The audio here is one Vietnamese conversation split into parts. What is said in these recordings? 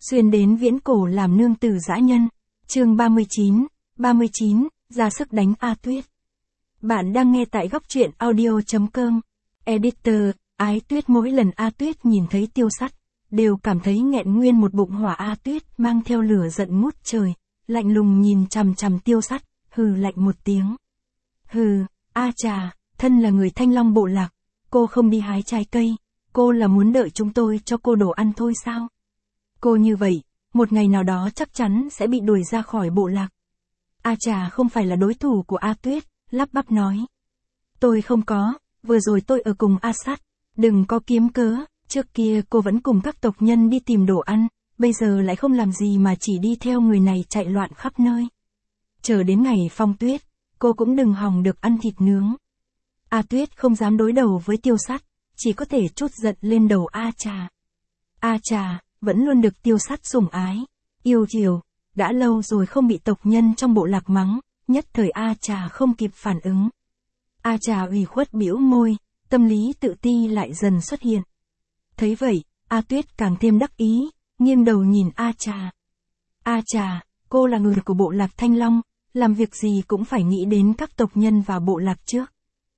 Xuyên đến viễn cổ làm nương tử dã nhân. Chương 39, ra sức đánh A Tuyết. Bạn đang nghe tại góc truyện audio.com. Editor, Ái Tuyết. Mỗi lần A Tuyết nhìn thấy Tiêu Sắt, đều cảm thấy nghẹn nguyên một bụng hỏa. A Tuyết mang theo lửa giận ngút trời, lạnh lùng nhìn chằm chằm Tiêu Sắt, hừ lạnh một tiếng. Hừ, a chà, thân là người Thanh Long bộ lạc, cô không đi hái trái cây, cô là muốn đợi chúng tôi cho cô đồ ăn thôi sao? Cô như vậy, một ngày nào đó chắc chắn sẽ bị đuổi ra khỏi bộ lạc. A chà không phải là đối thủ của A Tuyết, lắp bắp nói. Tôi không có, vừa rồi tôi ở cùng A Sắt, đừng có kiếm cớ, trước kia cô vẫn cùng các tộc nhân đi tìm đồ ăn, bây giờ lại không làm gì mà chỉ đi theo người này chạy loạn khắp nơi. Chờ đến ngày phong tuyết, cô cũng đừng hòng được ăn thịt nướng. A Tuyết không dám đối đầu với Tiêu Sắt, chỉ có thể trút giận lên đầu A chà. A chà, vẫn luôn được Tiêu Sắt sủng ái, yêu chiều, đã lâu rồi không bị tộc nhân trong bộ lạc mắng, nhất thời A chà không kịp phản ứng. A chà ủy khuất bĩu môi, tâm lý tự ti lại dần xuất hiện. Thấy vậy, A Tuyết càng thêm đắc ý, nghiêng đầu nhìn A chà. A chà, cô là người của bộ lạc Thanh Long, làm việc gì cũng phải nghĩ đến các tộc nhân và bộ lạc trước.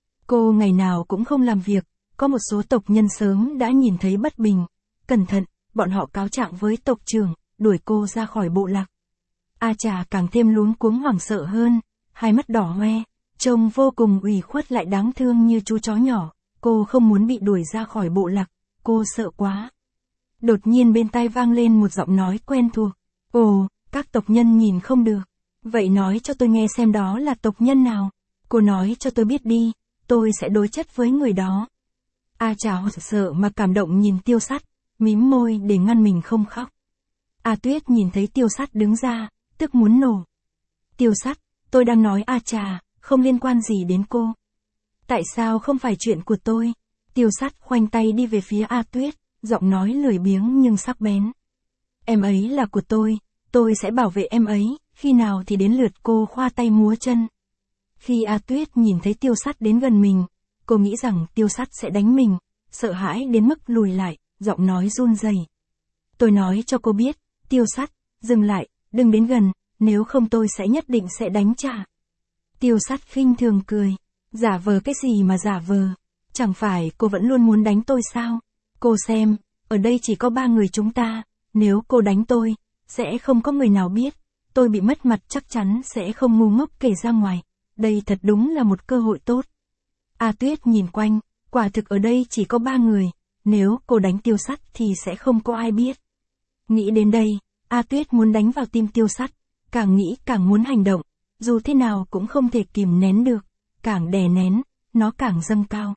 Cô ngày nào cũng không làm việc, có một số tộc nhân sớm đã nhìn thấy bất bình, cẩn thận, bọn họ cáo trạng với tộc trưởng, đuổi cô ra khỏi bộ lạc. A chà càng thêm luống cuống hoảng sợ hơn, hai mắt đỏ hoe, trông vô cùng ủy khuất lại đáng thương như chú chó nhỏ. Cô không muốn bị đuổi ra khỏi bộ lạc, cô sợ quá. Đột nhiên bên tai vang lên một giọng nói quen thuộc. Ồ, các tộc nhân nhìn không được. Vậy nói cho tôi nghe xem đó là tộc nhân nào. Cô nói cho tôi biết đi, tôi sẽ đối chất với người đó. A chà sợ mà cảm động nhìn Tiêu Sắt, mím môi để ngăn mình không khóc. A Tuyết nhìn thấy Tiêu Sắt đứng ra, tức muốn nổ. Tiêu Sắt, tôi đang nói A chà, không liên quan gì đến cô. Tại sao không phải chuyện của tôi? Tiêu Sắt khoanh tay đi về phía A Tuyết, giọng nói lười biếng nhưng sắc bén. Em ấy là của tôi sẽ bảo vệ em ấy, khi nào thì đến lượt cô khoa tay múa chân. Khi A Tuyết nhìn thấy Tiêu Sắt đến gần mình, cô nghĩ rằng Tiêu Sắt sẽ đánh mình, sợ hãi đến mức lùi lại, giọng nói run rẩy. Tôi nói cho cô biết, Tiêu Sắt, dừng lại, đừng đến gần, nếu không tôi sẽ nhất định sẽ đánh trả. Tiêu Sắt khinh thường cười, giả vờ cái gì mà giả vờ, chẳng phải cô vẫn luôn muốn đánh tôi sao? Cô xem, ở đây chỉ có 3 người chúng ta, nếu cô đánh tôi, sẽ không có người nào biết, tôi bị mất mặt chắc chắn sẽ không ngu ngốc kể ra ngoài, đây thật đúng là một cơ hội tốt. A Tuyết nhìn quanh, quả thực ở đây chỉ có 3 người, nếu cô đánh Tiêu Sắt thì sẽ không có ai biết. Nghĩ đến đây, A Tuyết muốn đánh vào tim Tiêu Sắt, càng nghĩ càng muốn hành động, dù thế nào cũng không thể kìm nén được, càng đè nén, nó càng dâng cao.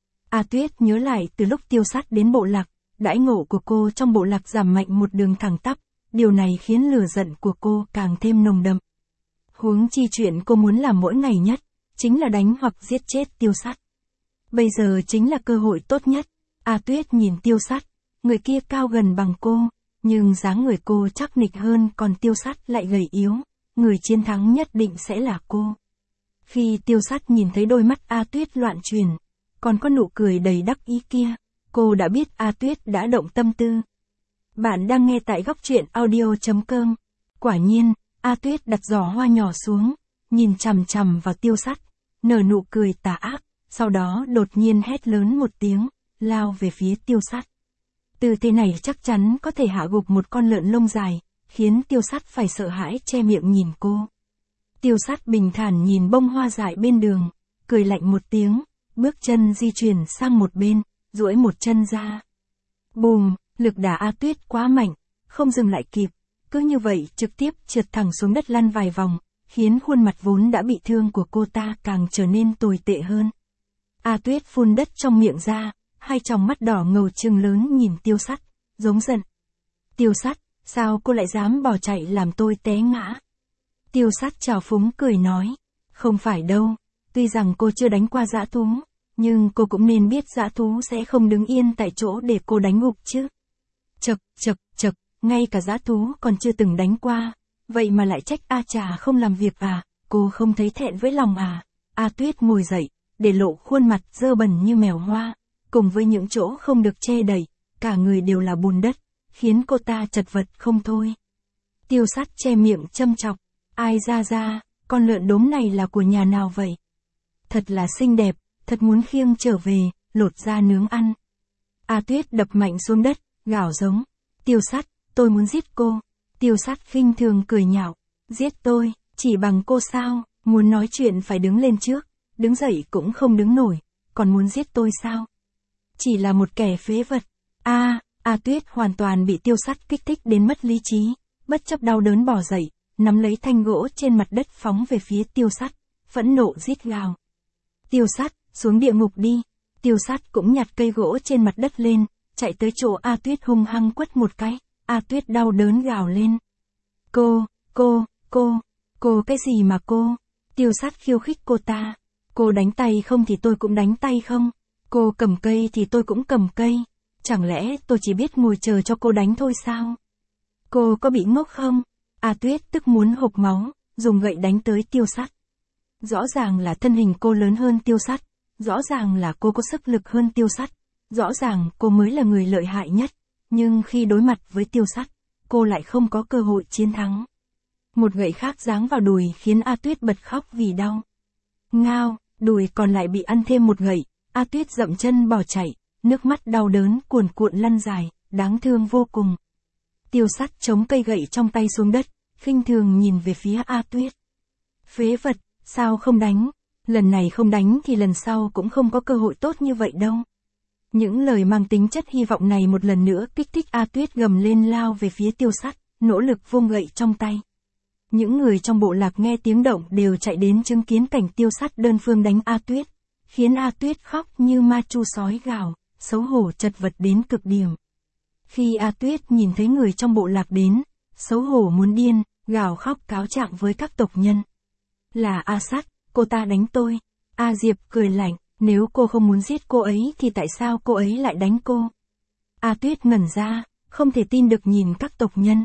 A Tuyết nhớ lại từ lúc Tiêu Sắt đến bộ lạc, đãi ngộ của cô trong bộ lạc giảm mạnh một đường thẳng tắp, điều này khiến lửa giận của cô càng thêm nồng đậm. Huống chi chuyện cô muốn làm mỗi ngày nhất, chính là đánh hoặc giết chết Tiêu Sắt. Bây giờ chính là cơ hội tốt nhất. A Tuyết nhìn Tiêu Sắt, người kia cao gần bằng cô, nhưng dáng người cô chắc nịch hơn, còn Tiêu Sắt lại gầy yếu, người chiến thắng nhất định sẽ là cô. Khi Tiêu Sắt nhìn thấy đôi mắt A Tuyết loạn chuyển, còn có nụ cười đầy đắc ý kia, cô đã biết A Tuyết đã động tâm tư. Bạn đang nghe tại góc truyện audio.com. Quả nhiên, A Tuyết đặt giỏ hoa nhỏ xuống, nhìn chằm chằm vào Tiêu Sắt, nở nụ cười tà ác, sau đó đột nhiên hét lớn một tiếng, lao về phía Tiêu Sắt. Tư thế này chắc chắn có thể hạ gục một con lợn lông dài, khiến Tiêu Sắt phải sợ hãi che miệng nhìn cô. Tiêu Sắt bình thản nhìn bông hoa dại bên đường, cười lạnh một tiếng, bước chân di chuyển sang một bên, duỗi một chân ra. Bùm, lực đá A Tuyết quá mạnh, không dừng lại kịp, cứ như vậy trực tiếp trượt thẳng xuống đất lăn vài vòng, khiến khuôn mặt vốn đã bị thương của cô ta càng trở nên tồi tệ hơn. A Tuyết phun đất trong miệng ra, hai tròng mắt đỏ ngầu trừng lớn nhìn Tiêu Sắt, giống giận. Tiêu Sắt, sao cô lại dám bỏ chạy làm tôi té ngã? Tiêu Sắt trào phúng cười nói, không phải đâu, tuy rằng cô chưa đánh qua dã thú, nhưng cô cũng nên biết dã thú sẽ không đứng yên tại chỗ để cô đánh gục chứ. Chậc, ngay cả dã thú còn chưa từng đánh qua, vậy mà lại trách A chà không làm việc à, cô không thấy thẹn với lòng à? A Tuyết ngồi dậy, để lộ khuôn mặt dơ bẩn như mèo hoa, cùng với những chỗ không được che đậy, cả người đều là bùn đất, khiến cô ta chật vật không thôi. Tiêu Sắt che miệng châm chọc, ai ra, con lợn đốm này là của nhà nào vậy? Thật là xinh đẹp, thật muốn khiêng trở về, lột ra nướng ăn. A Tuyết đập mạnh xuống đất, gào giống, Tiêu Sắt, tôi muốn giết cô. Tiêu Sắt khinh thường cười nhạo, giết tôi, chỉ bằng cô sao, muốn nói chuyện phải đứng lên trước, đứng dậy cũng không đứng nổi, còn muốn giết tôi sao? Chỉ là một kẻ phế vật. A Tuyết hoàn toàn bị Tiêu Sắt kích thích đến mất lý trí, bất chấp đau đớn bò dậy, nắm lấy thanh gỗ trên mặt đất phóng về phía Tiêu Sắt, phẫn nộ rít gào. Tiêu Sắt, xuống địa ngục đi. Tiêu Sắt cũng nhặt cây gỗ trên mặt đất lên, chạy tới chỗ A Tuyết hung hăng quất một cái. A Tuyết đau đớn gào lên. Cô cái gì mà cô? Tiêu Sắt khiêu khích cô ta. Cô đánh tay không thì tôi cũng đánh tay không? Cô cầm cây thì tôi cũng cầm cây. Chẳng lẽ tôi chỉ biết ngồi chờ cho cô đánh thôi sao? Cô có bị ngốc không? A Tuyết tức muốn hộc máu, dùng gậy đánh tới Tiêu Sắt. Rõ ràng là thân hình cô lớn hơn Tiêu Sắt, rõ ràng là cô có sức lực hơn Tiêu Sắt, rõ ràng cô mới là người lợi hại nhất, nhưng khi đối mặt với Tiêu Sắt, cô lại không có cơ hội chiến thắng. Một gậy khác giáng vào đùi khiến A Tuyết bật khóc vì đau. Ngao, đùi còn lại bị ăn thêm một gậy, A Tuyết dậm chân bỏ chạy, nước mắt đau đớn cuồn cuộn lăn dài, đáng thương vô cùng. Tiêu Sắt chống cây gậy trong tay xuống đất, khinh thường nhìn về phía A Tuyết. Phế vật, sao không đánh? Lần này không đánh thì lần sau cũng không có cơ hội tốt như vậy đâu. Những lời mang tính chất hy vọng này một lần nữa kích thích A Tuyết gầm lên lao về phía Tiêu Sắt, nỗ lực vung gậy trong tay. Những người trong bộ lạc nghe tiếng động đều chạy đến chứng kiến cảnh Tiêu Sắt đơn phương đánh A Tuyết, khiến A Tuyết khóc như ma chu sói gào, xấu hổ chật vật đến cực điểm. Khi A Tuyết nhìn thấy người trong bộ lạc đến, xấu hổ muốn điên, gào khóc cáo trạng với các tộc nhân. Là A Sắt, cô ta đánh tôi. A Diệp cười lạnh, nếu cô không muốn giết cô ấy thì tại sao cô ấy lại đánh cô? A Tuyết ngẩn ra, không thể tin được nhìn các tộc nhân.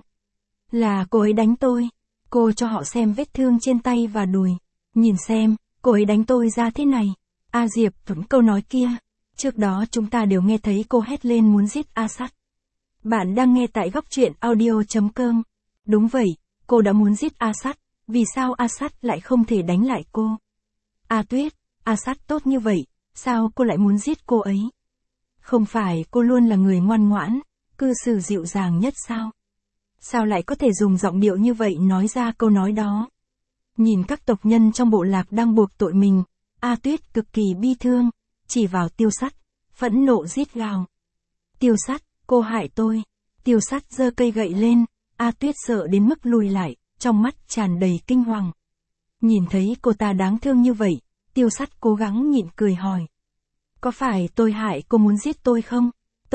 Là cô ấy đánh tôi. Cô cho họ xem vết thương trên tay và đùi. Nhìn xem, cô ấy đánh tôi ra thế này. A Diệp thuận câu nói kia. Trước đó chúng ta đều nghe thấy cô hét lên muốn giết A Sắt. Bạn đang nghe tại góc truyện audio.com. Đúng vậy, cô đã muốn giết A Sắt. Vì sao A Sắt lại không thể đánh lại cô? A Tuyết, A Sắt tốt như vậy, sao cô lại muốn giết cô ấy? Không phải cô luôn là người ngoan ngoãn, cư xử dịu dàng nhất sao? Sao lại có thể dùng giọng điệu như vậy nói ra câu nói đó? Nhìn các tộc nhân trong bộ lạc đang buộc tội mình, A Tuyết cực kỳ bi thương, chỉ vào Tiêu Sắt, phẫn nộ rít gào. Tiêu Sắt, cô hại tôi. Tiêu Sắt giơ cây gậy lên, A Tuyết sợ đến mức lùi lại, trong mắt tràn đầy kinh hoàng. Nhìn thấy cô ta đáng thương như vậy, Tiêu Sắt cố gắng nhịn cười hỏi. Có phải tôi hại cô muốn giết tôi không?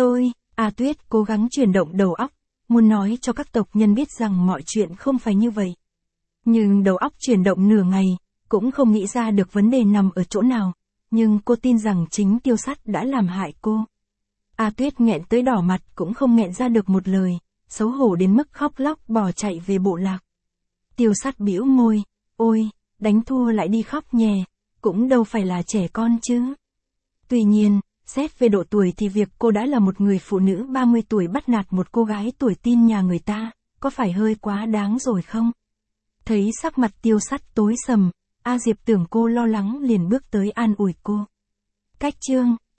A Tuyết cố gắng chuyển động đầu óc, muốn nói cho các tộc nhân biết rằng mọi chuyện không phải như vậy. Nhưng đầu óc chuyển động nửa ngày, cũng không nghĩ ra được vấn đề nằm ở chỗ nào, nhưng cô tin rằng chính Tiêu Sắt đã làm hại cô. A Tuyết nghẹn tới đỏ mặt cũng không nghẹn ra được một lời, xấu hổ đến mức khóc lóc bỏ chạy về bộ lạc. Tiêu Sắt bĩu môi, ôi, đánh thua lại đi khóc nhè, cũng đâu phải là trẻ con chứ. Tuy nhiên, xét về độ tuổi thì việc cô đã là một người phụ nữ 30 tuổi bắt nạt một cô gái tuổi teen nhà người ta, có phải hơi quá đáng rồi không? Thấy sắc mặt Tiêu Sắt tối sầm, A Diệp tưởng cô lo lắng liền bước tới an ủi cô. Cách chương